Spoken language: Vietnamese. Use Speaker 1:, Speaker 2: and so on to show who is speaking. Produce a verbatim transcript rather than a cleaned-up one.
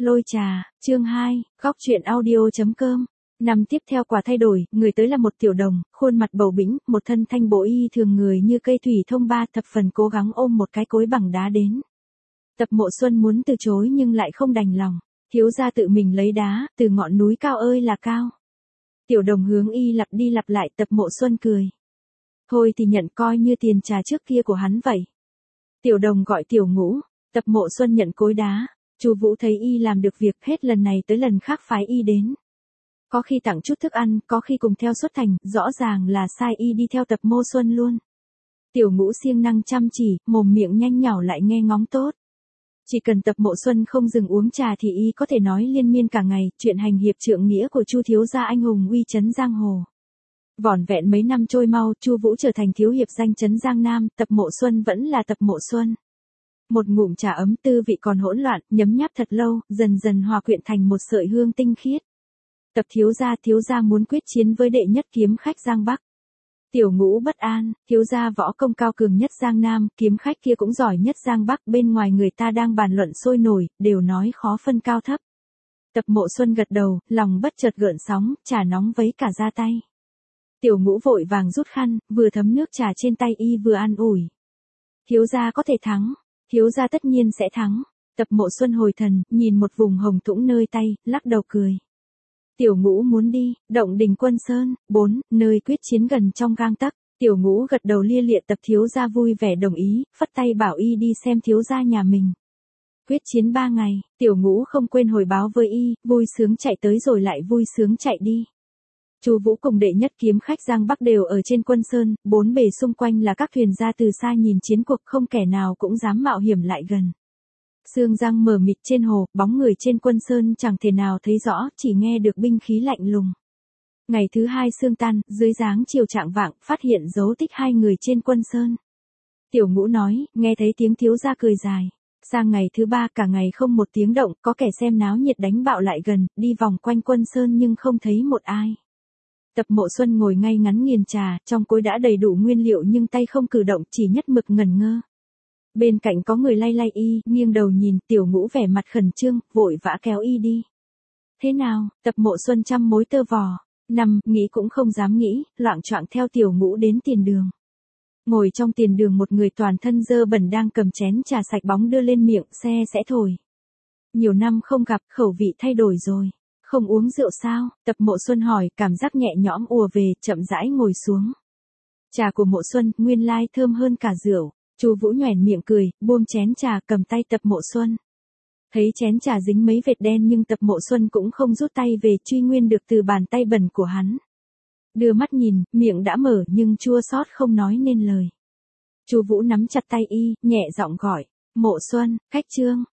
Speaker 1: Lôi trà, chương hai, góc truyện audio.com. Năm tiếp theo quả thay đổi, người tới là một tiểu đồng, khuôn mặt bầu bĩnh, một thân thanh bộ y thường người như cây thủy thông ba, thập phần cố gắng ôm một cái cối bằng đá đến. Tập Mộ Xuân muốn từ chối nhưng lại không đành lòng, thiếu gia tự mình lấy đá, từ ngọn núi cao ơi là cao. Tiểu đồng hướng y lặp đi lặp lại. Tập Mộ Xuân cười. Thôi thì nhận coi như tiền trà trước kia của hắn vậy. Tiểu đồng gọi Tiểu Ngũ. Tập Mộ Xuân nhận cối đá. Chu Vũ thấy y làm được việc, hết lần này tới lần khác phái y đến. Có khi tặng chút thức ăn, có khi cùng theo xuất thành, rõ ràng là sai y đi theo Tập Mộ Xuân luôn. Tiểu Ngũ siêng năng chăm chỉ, mồm miệng nhanh nhảu lại nghe ngóng tốt. Chỉ cần Tập Mộ Xuân không dừng uống trà thì y có thể nói liên miên cả ngày, chuyện hành hiệp trượng nghĩa của Chu thiếu gia anh hùng uy chấn giang hồ. Vỏn vẹn mấy năm trôi mau, Chu Vũ trở thành thiếu hiệp danh chấn Giang Nam, Tập Mộ Xuân vẫn là Tập Mộ Xuân. Một ngụm trà ấm, tư vị còn hỗn loạn, nhấm nháp thật lâu, dần dần hòa quyện thành một sợi hương tinh khiết. Tập thiếu gia, thiếu gia muốn quyết chiến với đệ nhất kiếm khách Giang Bắc. Tiểu Ngũ bất an, thiếu gia võ công cao cường nhất Giang Nam, kiếm khách kia cũng giỏi nhất Giang Bắc, bên ngoài người ta đang bàn luận sôi nổi, đều nói khó phân cao thấp. Tập Mộ Xuân gật đầu, lòng bất chợt gợn sóng, trà nóng vấy cả da tay. Tiểu Ngũ vội vàng rút khăn, vừa thấm nước trà trên tay y vừa an ủi. Thiếu gia có thể thắng, thiếu gia tất nhiên sẽ thắng. Tập Mộ Xuân hồi thần, nhìn một vùng hồng thũng nơi tay, lắc đầu cười. Tiểu Ngũ muốn đi, Động Đình Quân Sơn, bốn, nơi quyết chiến gần trong gang tấc. Tiểu Ngũ gật đầu lia lịa. Tập thiếu gia vui vẻ đồng ý, phất tay bảo y đi xem thiếu gia nhà mình. Quyết chiến ba ngày, Tiểu Ngũ không quên hồi báo với y, vui sướng chạy tới rồi lại vui sướng chạy đi. Chu Vũ cùng đệ nhất kiếm khách Giang Bắc đều ở trên Quân Sơn, bốn bề xung quanh là các thuyền gia từ xa nhìn chiến cuộc, không kẻ nào cũng dám mạo hiểm lại gần. Sương giăng mờ mịt trên hồ, bóng người trên Quân Sơn chẳng thể nào thấy rõ, chỉ nghe được binh khí lạnh lùng. Ngày thứ hai sương tan, dưới dáng chiều trạng vạng, phát hiện dấu tích hai người trên Quân Sơn. Tiểu Ngũ nói, nghe thấy tiếng thiếu gia cười dài. Sang ngày thứ ba cả ngày không một tiếng động, có kẻ xem náo nhiệt đánh bạo lại gần, đi vòng quanh Quân Sơn nhưng không thấy một ai. Tập Mộ Xuân ngồi ngay ngắn nghiền trà, trong cối đã đầy đủ nguyên liệu nhưng tay không cử động, chỉ nhất mực ngẩn ngơ. Bên cạnh có người lay lay y, nghiêng đầu nhìn. Tiểu Ngũ vẻ mặt khẩn trương, vội vã kéo y đi. Thế nào? Tập Mộ Xuân trăm mối tơ vò. Nằm, nghĩ cũng không dám nghĩ, loạng choạng theo Tiểu Ngũ đến tiền đường. Ngồi trong tiền đường một người toàn thân dơ bẩn đang cầm chén trà sạch bóng đưa lên miệng, xe sẽ thổi. Nhiều năm không gặp, khẩu vị thay đổi rồi. Không uống rượu sao? Tập Mộ Xuân hỏi, cảm giác nhẹ nhõm ùa về, chậm rãi ngồi xuống. Trà của Mộ Xuân, nguyên lai thơm hơn cả rượu. Chu Vũ nhoẻn miệng cười, buông chén trà, cầm tay Tập Mộ Xuân. Thấy chén trà dính mấy vệt đen nhưng Tập Mộ Xuân cũng không rút tay về, truy nguyên được từ bàn tay bẩn của hắn. Đưa mắt nhìn, miệng đã mở nhưng chua xót không nói nên lời. Chu Vũ nắm chặt tay y, nhẹ giọng gọi, Mộ Xuân, khách trương.